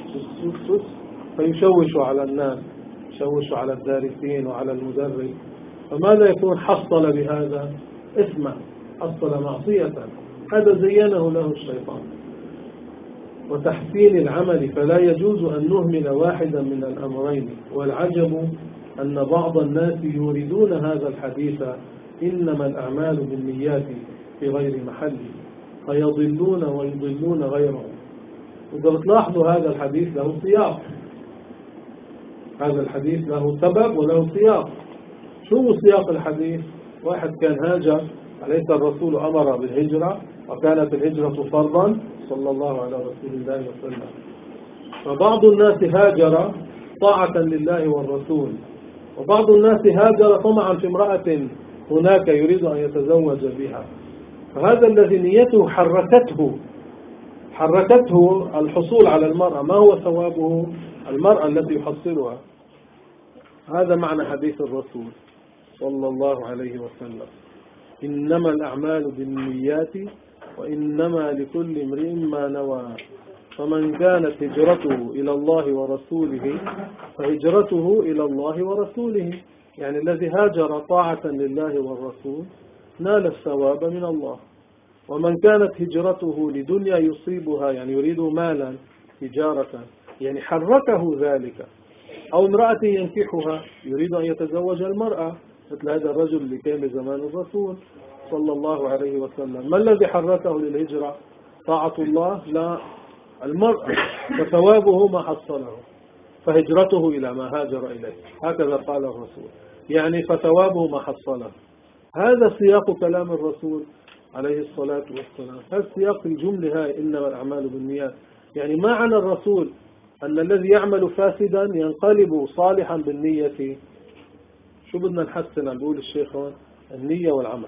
فيشوش على الناس، يشوش على الدارسين وعلى المدرس. فماذا يكون؟ حصل بهذا إثما، حصل معصية، هذا زينه له الشيطان. وتحسين العمل، فلا يجوز أن نهمل واحدا من الأمرين. والعجب أن بعض الناس يوردون هذا الحديث إنما الأعمال بالنيات في غير محله، فيضلون ويضلون غيرهم. إذا بتلاحظوا هذا الحديث له سياق، هذا الحديث له سبب وله سياق. شو سياق الحديث؟ واحد كان هاجر، أليس الرسول أمر بالهجرة وكانت الهجرة فرضا صلى الله على رسول الله وسلم. فبعض الناس هاجر طاعة لله والرسول، وبعض الناس هاجر طمعا في امرأة هناك يريد أن يتزوج بها. فهذا الذي نيته حركته الحصول على المرأة، ما هو ثوابه؟ المرأة التي يحصلها. هذا معنى حديث الرسول صلى الله عليه وسلم: إنما الأعمال بالنيات وإنما لكل امرئ ما نوى، فمن كانت هجرته إلى الله ورسوله فهجرته إلى الله ورسوله. يعني الذي هاجر طاعة لله والرسول نال الثواب من الله. ومن كانت هجرته لدنيا يصيبها، يعني يريد مالا، تجارة، يعني حركه ذلك، أو امرأة ينكحها، يريد أن يتزوج المرأة مثل هذا الرجل اللي كان زمان الرسول صلى الله عليه وسلم. ما الذي حركه للهجرة؟ طاعة الله؟ لا، المرأة، فثوابه ما حصله، فهجرته إلى ما هاجر إليه، هكذا قال الرسول، يعني فثوابه ما حصله. هذا سياق كلام الرسول عليه الصلاة والسلام، هذا سياق الجملة هاي: إنما الأعمال بالنيات. يعني ما معنى الرسول أن الذي يعمل فاسدا ينقلب صالحا بالنية؟ شو بدنا نحسن؟ عم بيقول الشيخ هون: النية والعمل.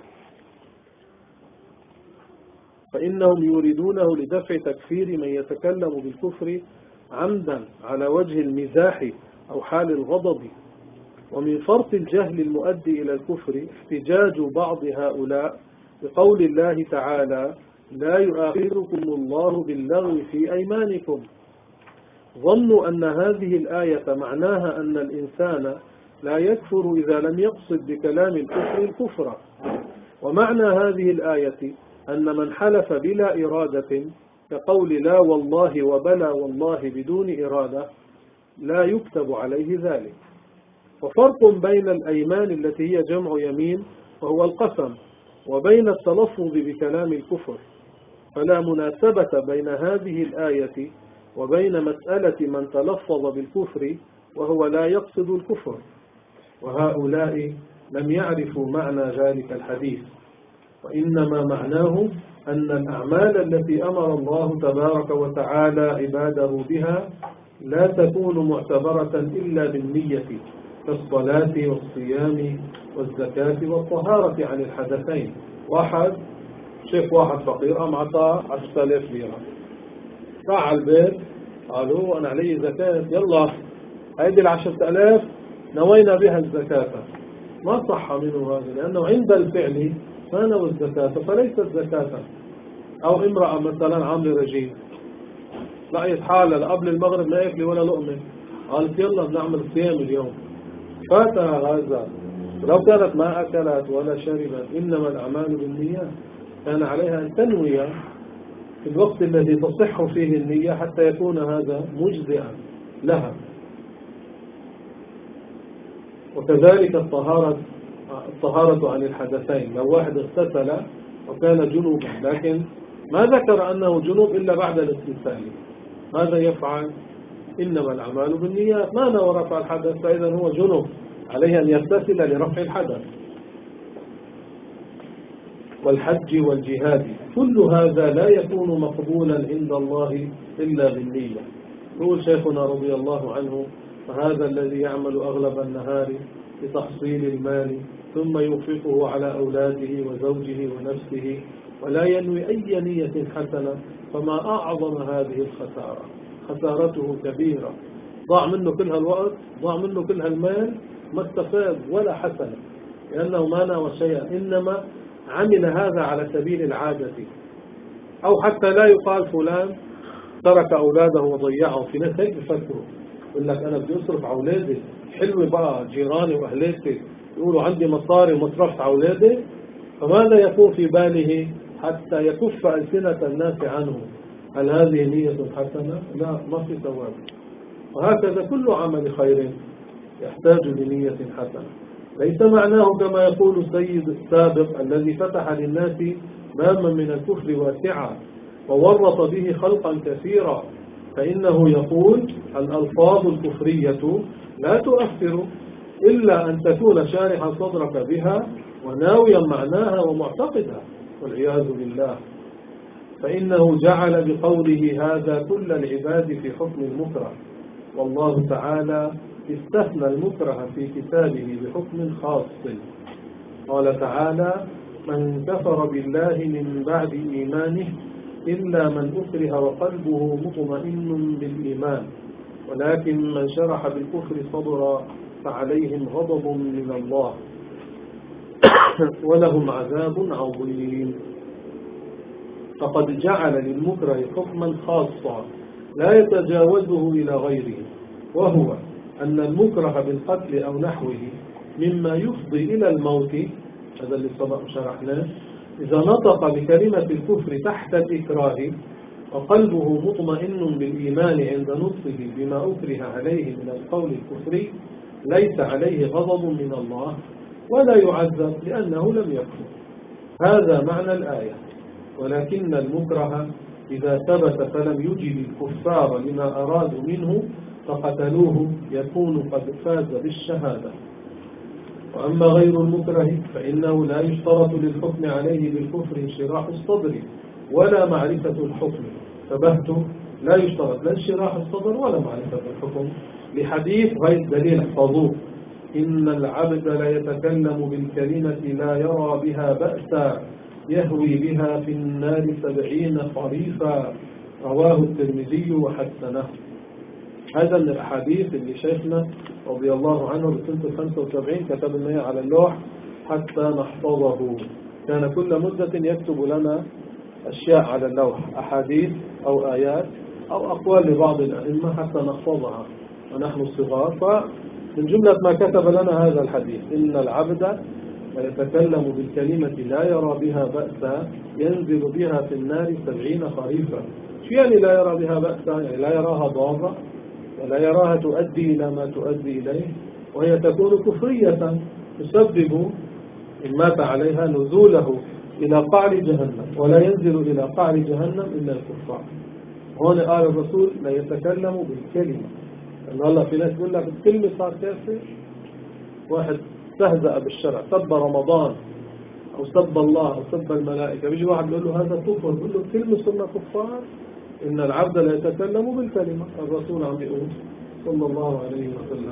فإنهم يريدونه لدفع تكفير من يتكلم بالكفر عمدا على وجه المزاح أو حال الغضب. ومن فرط الجهل المؤدي إلى الكفر احتجاج بعض هؤلاء بقول الله تعالى: لا يؤاخذكم الله باللغو في أيمانكم. ظنوا أن هذه الآية معناها أن الإنسان لا يكفر إذا لم يقصد بكلام الكفر الكفر. ومعنى هذه الآية أن من حلف بلا إرادة كقول لا والله وبلا والله بدون إرادة لا يكتب عليه ذلك. وفرق بين الأيمان التي هي جمع يمين وهو القسم، وبين التلفظ بكلام الكفر. فلا مناسبة بين هذه الآية وبين مسألة من تلفظ بالكفر وهو لا يقصد الكفر. وهؤلاء لم يعرفوا معنى ذلك الحديث، وإنما معناه أن الأعمال التي أمر الله تبارك وتعالى عباده بها لا تكون معتبرة إلا بالنية، كالصلاة والصيام والزكاة والطهارة عن الحدثين. واحد شيخ واحد فقير قام عطاه 10,000 ليرة، راح على البيت قالوا أنا علي زكاة، يلا هيدي 10,000 نوينا بها الزكاة. ما صح منه هذا، لأنه عند الفعل ما نوى الزكاة فليست زكاة. أو امرأة مثلا عاملة رجيم، لقيت حالة قبل المغرب ما يأكل ولا لقمة، قالت يلا بنعمل صيام اليوم، فاتها هذا. لو كانت ما أكلت ولا شربت، إنما الأعمال بالنيات، كان عليها أن تنوي في الوقت الذي تصح فيه النية حتى يكون هذا مجزئا لها. وكذلك الطهارة عن الحدثين. لو واحد اغتسل وكان جنوبا لكن ما ذكر أنه جنوب إلا بعد الاغتسال، ماذا يفعل؟ إنما الأعمال بالنيات، ما نوى رفع الحدث فإذا هو جنوب، عليه أن يغتسل لرفع الحدث. والحج والجهاد كل هذا لا يكون مقبولا عند الله إلا بالنية. يقول شيخنا رضي الله عنه: فهذا الذي يعمل أغلب النهار لتحصيل المال ثم ينفقه على أولاده وزوجه ونفسه ولا ينوي أي نية حسنة، فما أعظم هذه الخسارة، خسارته كبيرة. ضاع منه كل هالوقت، ضاع منه كل هالمال، ما استفاد ولا حسنة، لأنه ما نوى شيئا، إنما عمل هذا على سبيل العادة، أو حتى لا يقال فلان ترك أولاده وضيعهم. في ناس هيك بفكروا، يقول لك أنا بدي أصرف على أولادي، حلوة بقى جيراني وأهلاتي يقولوا عندي مصاري ومصرفت على أولادي، فماذا يكون في باله حتى يكف ألسنة الناس عنه؟ هل هذه نية حسنة؟ لا، ما في ثواب. وهكذا كل عمل خير يحتاج لنية حسنة. ليس معناه كما يقول السيد السابق الذي فتح للناس بابا من الكفر واسعا وورط به خلقا كثيرا، فإنه يقول الألفاظ الكفرية لا تؤثر إلا أن تكون شارحا صدرك بها وناويا معناها ومعتقدها، والعياذ بالله. فإنه جعل بقوله هذا كل العباد في حكم المكره، والله تعالى استثنى المكره في كتابه بحكم خاص. قال تعالى: من كفر بالله من بعد إيمانه إلا من أكره وقلبه مطمئن بالإيمان، ولكن من شرح بالكفر صدرا فعليهم غضب من الله ولهم عذاب عظيم. فقد جعل للمكره حكما خاصا لا يتجاوزه إلى غيره، وهو أن المكره بالقتل أو نحوه مما يفضي إلى الموت، هذا اللي سبق شرحناه، إذا نطق بكلمة الكفر تحت الإكراه وقلبه مطمئن بالإيمان عند نطقه بما أكره عليه من القول الكفري، ليس عليه غضب من الله ولا يعذب لأنه لم يكفر. هذا معنى الآية. ولكن المكره إذا ثبت فلم يجب الكفار لما أرادوا منه فقتلوه يكون قد فاز بالشهادة. وأما غير المكره فإنه لا يشترط للحكم عليه بالكفر انشراح الصدر ولا معرفة الحكم. فبهته لا يشترط لا انشراح الصدر ولا معرفة الحكم، لحديث غير دليل احفظوه: إن العبد لا يتكلم بالكلمة لا يرى بها بأسا يهوي بها في النار 70 خريفا، رواه الترمذي وحسنه. هذا من الأحاديث اللي شيخنا رضي الله عنه بسنة 75 كتب لنا على اللوح حتى نحفظه. كان كل مدة يكتب لنا أشياء على اللوح، أحاديث أو آيات أو أقوال لبعض الأئمة حتى نحفظها ونحن صغار. فمن جملة ما كتب لنا هذا الحديث: إن العبد يتكلم بالكلمة لا يرى بها بأسا ينزل بها في النار 70 خريفا. شو يعني لا يرى بها بأسا؟ يعني لا يراها ضارة ولا يراها تؤدي إلى ما تؤدي إليه، وهي تكون كفرية تسبب إن مات عليها نزوله إلى قعر جهنم، ولا ينزل إلى قعر جهنم إلا الكفار. هون قال الرسول لا يتكلم بالكلمة، لأن الله في ناس يقول لك الكلمة صار كافر. واحد استهزأ بالشرع، سب رمضان أو سب الله أو سب الملائكة، بيجي واحد يقول له هذا كفر، يقول له الكلمة صرنا كفار. إن العبد لا يتكلم بالكلمة، الرسول عم يقول صلى الله عليه وسلم.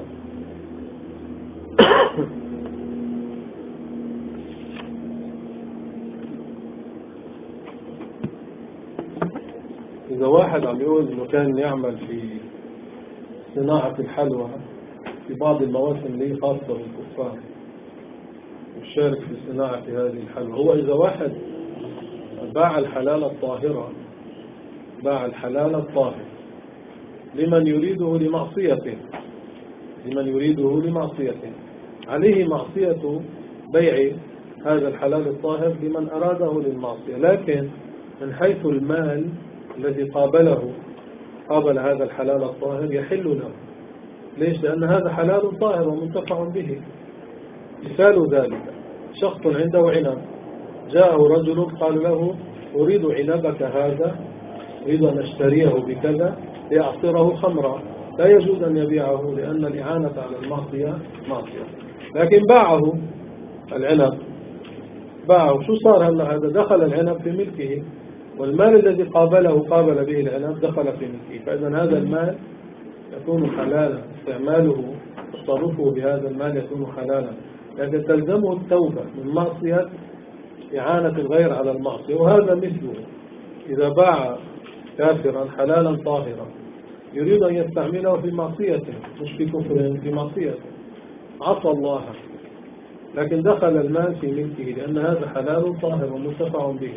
إذا واحد عم يقول إنه كان يعمل في صناعة الحلوى في بعض المواسم اللي خاصة بالكفار وشارك في صناعة هذه الحلوى، هو إذا واحد باع الحلال الطاهرة، باع الحلال الطاهر لمن يريده لمعصيته، لمن يريده لمعصيته، عليه معصية بيع هذا الحلال الطاهر لمن أراده للمعصية. لكن من حيث المال الذي قابل هذا الحلال الطاهر يحل له، ليش؟ لأن هذا حلال طاهر ومنتفع به. مثال ذلك شخص عنده عنب، جاءه رجل قال له أريد عنبك هذا، أريد أن أشتريه بكذا لأعصره خمرا. لا يجوز أن يبيعه لأن الإعانة على المعصية معصية، لكن باعه العنب، باعه. شو صار هلا؟ هذا دخل العنب في ملكه، والمال الذي قابل به العنب دخل في ملكه، فإذا هذا المال يكون حلالا، استعماله تصرفه بهذا المال يكون حلالا، لكن تلزمه التوبة من معصية إعانة الغير على المعصية. وهذا مثله إذا باع كافرا حلالا طاهرا يريد أن يستعمله في معصيته، مش في كفر، في معصيته، عصى الله لكن دخل المال في ملكه لأن هذا حلال طاهر ومنتفع به.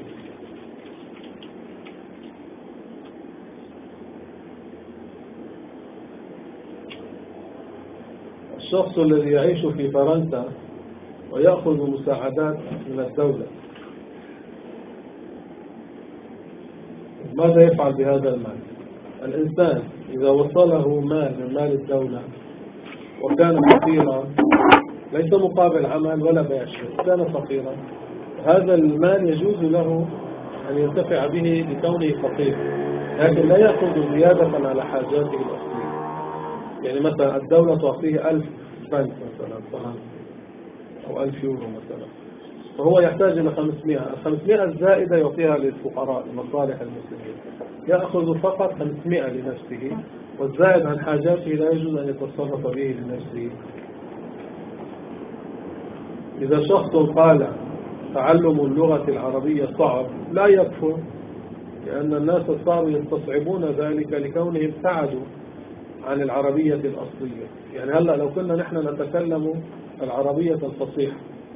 الشخص الذي يعيش في فرنسا ويأخذ مساعدات من الدولة، ماذا يفعل بهذا المال؟ الإنسان إذا وصله مال من مال الدولة وكان فقيرا، ليس مقابل عمل ولا بيع شيء، كان فقيرا، هذا المال يجوز له أن ينتفع به لكونه فقير، لكن لا يأخذ زيادة على حاجاته الأصلية. يعني مثلا الدولة تعطيه 1000 فرنك مثلا أو 1000 يورو مثلا، فهو يحتاج إلى 500 الزائدة يعطيها للفقراء لمصالح المسلمين، يأخذ فقط 500 لنفسه، والزائد عن حاجاته لا يجوز أن يتصرف به لنفسه. إذا شخص قال تعلم اللغة العربية صعب، لا يكفر، لأن الناس صاروا يستصعبون ذلك لكونهم ابتعدوا عن العربية الأصلية. يعني هلأ لو كنا نحن نتكلم العربية الفصيحة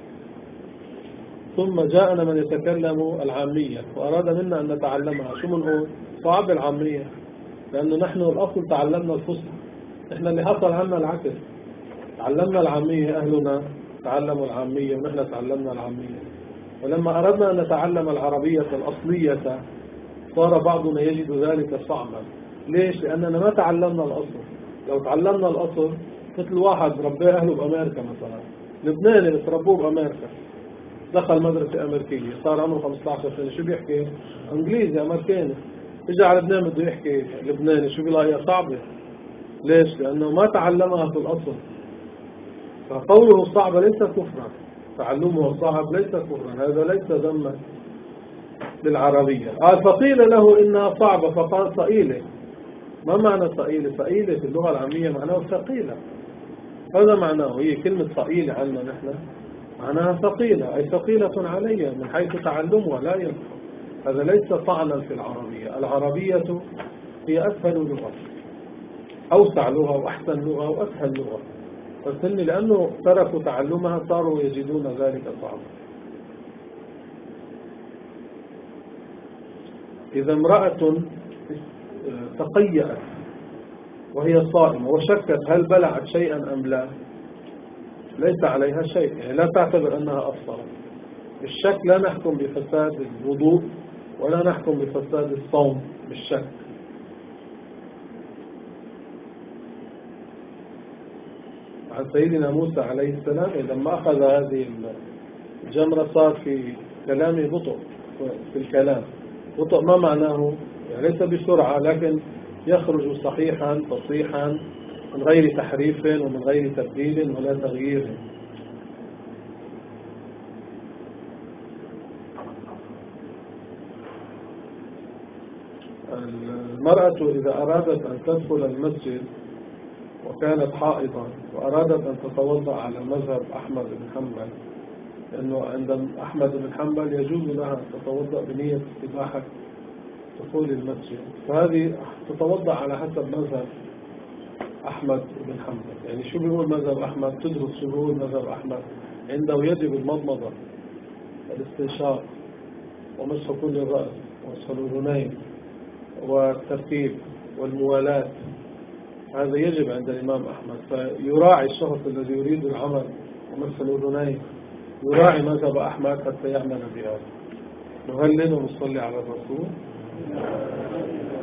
ثم جاءنا من يتكلم العامية وأراد منا أن نتعلمها، شو بنقول؟ صعب العامية، لأنه نحن الأصل تعلمنا الفصحى، إحنا اللي حصل عنا العكس، تعلمنا العامية، أهلنا تعلموا العامية ونحن تعلمنا العامية، ولما أردنا أن نتعلم العربية الأصلية صار بعضنا يجد ذلك صعبا. ليش؟ لأننا ما تعلمنا الأصل. لو تعلمنا الأصل، مثل واحد ربيه أهله بأمريكا مثلا، لبناني بس ربوه بأمريكا، دخل مدرسة أمريكية، صار عمره 15 سنة، شو بيحكي؟ إنجليزي أمريكاني، إجا على لبنان بده يحكي لبناني، شو بيلاقيها صعبة. ليش؟ لأنه ما تعلمها في الأصل. فقوله صعب ليس كفرا، تعلمه صعب ليس كفرا، هذا ليس ذما بالعربية. قال فقيل له إنها صعبة فقال ثقيلة. ما معنى ثقيلة؟ ثقيلة في اللغة العامية معناه ثقيلة، هذا معناه. هي كلمة ثقيلة عندنا نحن معناها ثقيلة، أي ثقيلة علي من حيث تعلمها لا ينفع. هذا ليس طعنا في العربية. العربية هي أسهل لغة، أوسع لغة وأحسن لغة وأسهل لغة، بس إن لأنه تركوا تعلمها صاروا يجدون ذلك صعبا. إذا امرأة تقيأت وهي صائمة وشكت هل بلعت شيئا أم لا، ليس عليها شيء، يعني لا تعتبر أنها أفطرت. بالشك لا نحكم بفساد الوضوء ولا نحكم بفساد الصوم بالشك. عن سيدنا موسى عليه السلام لما أخذ هذه الجمرة صار في كلامه بطء، في الكلام بطء ما معناه؟ يعني ليس بسرعة، لكن يخرج صحيحا فصيحا من غير تحريف ومن غير تبديل ولا تغيير. المرأة إذا أرادت أن تدخل المسجد وكانت حائضا وأرادت أن تتوضأ على مذهب أحمد بن حنبل، لأنه عند أحمد بن حنبل يجوز لها أن تتوضأ بنية استباحة دخول المسجد، فهذه تتوضأ على حسب مذهب أحمد بن حنبل. يعني شو بيقول مذهب أحمد؟ تدرس شو بيقول مذهب أحمد. عنده يجب المضمضة، الاستنشاق، ومسح كل الرأس ومسح الأذنين والترتيب والموالاة، هذا يجب عند الإمام أحمد. فيراعي الشخص الذي يريد العمل ومسح الأذنين يراعي مذهب أحمد حتى يعمل بهذا. نهلل ونصلي على الرسول.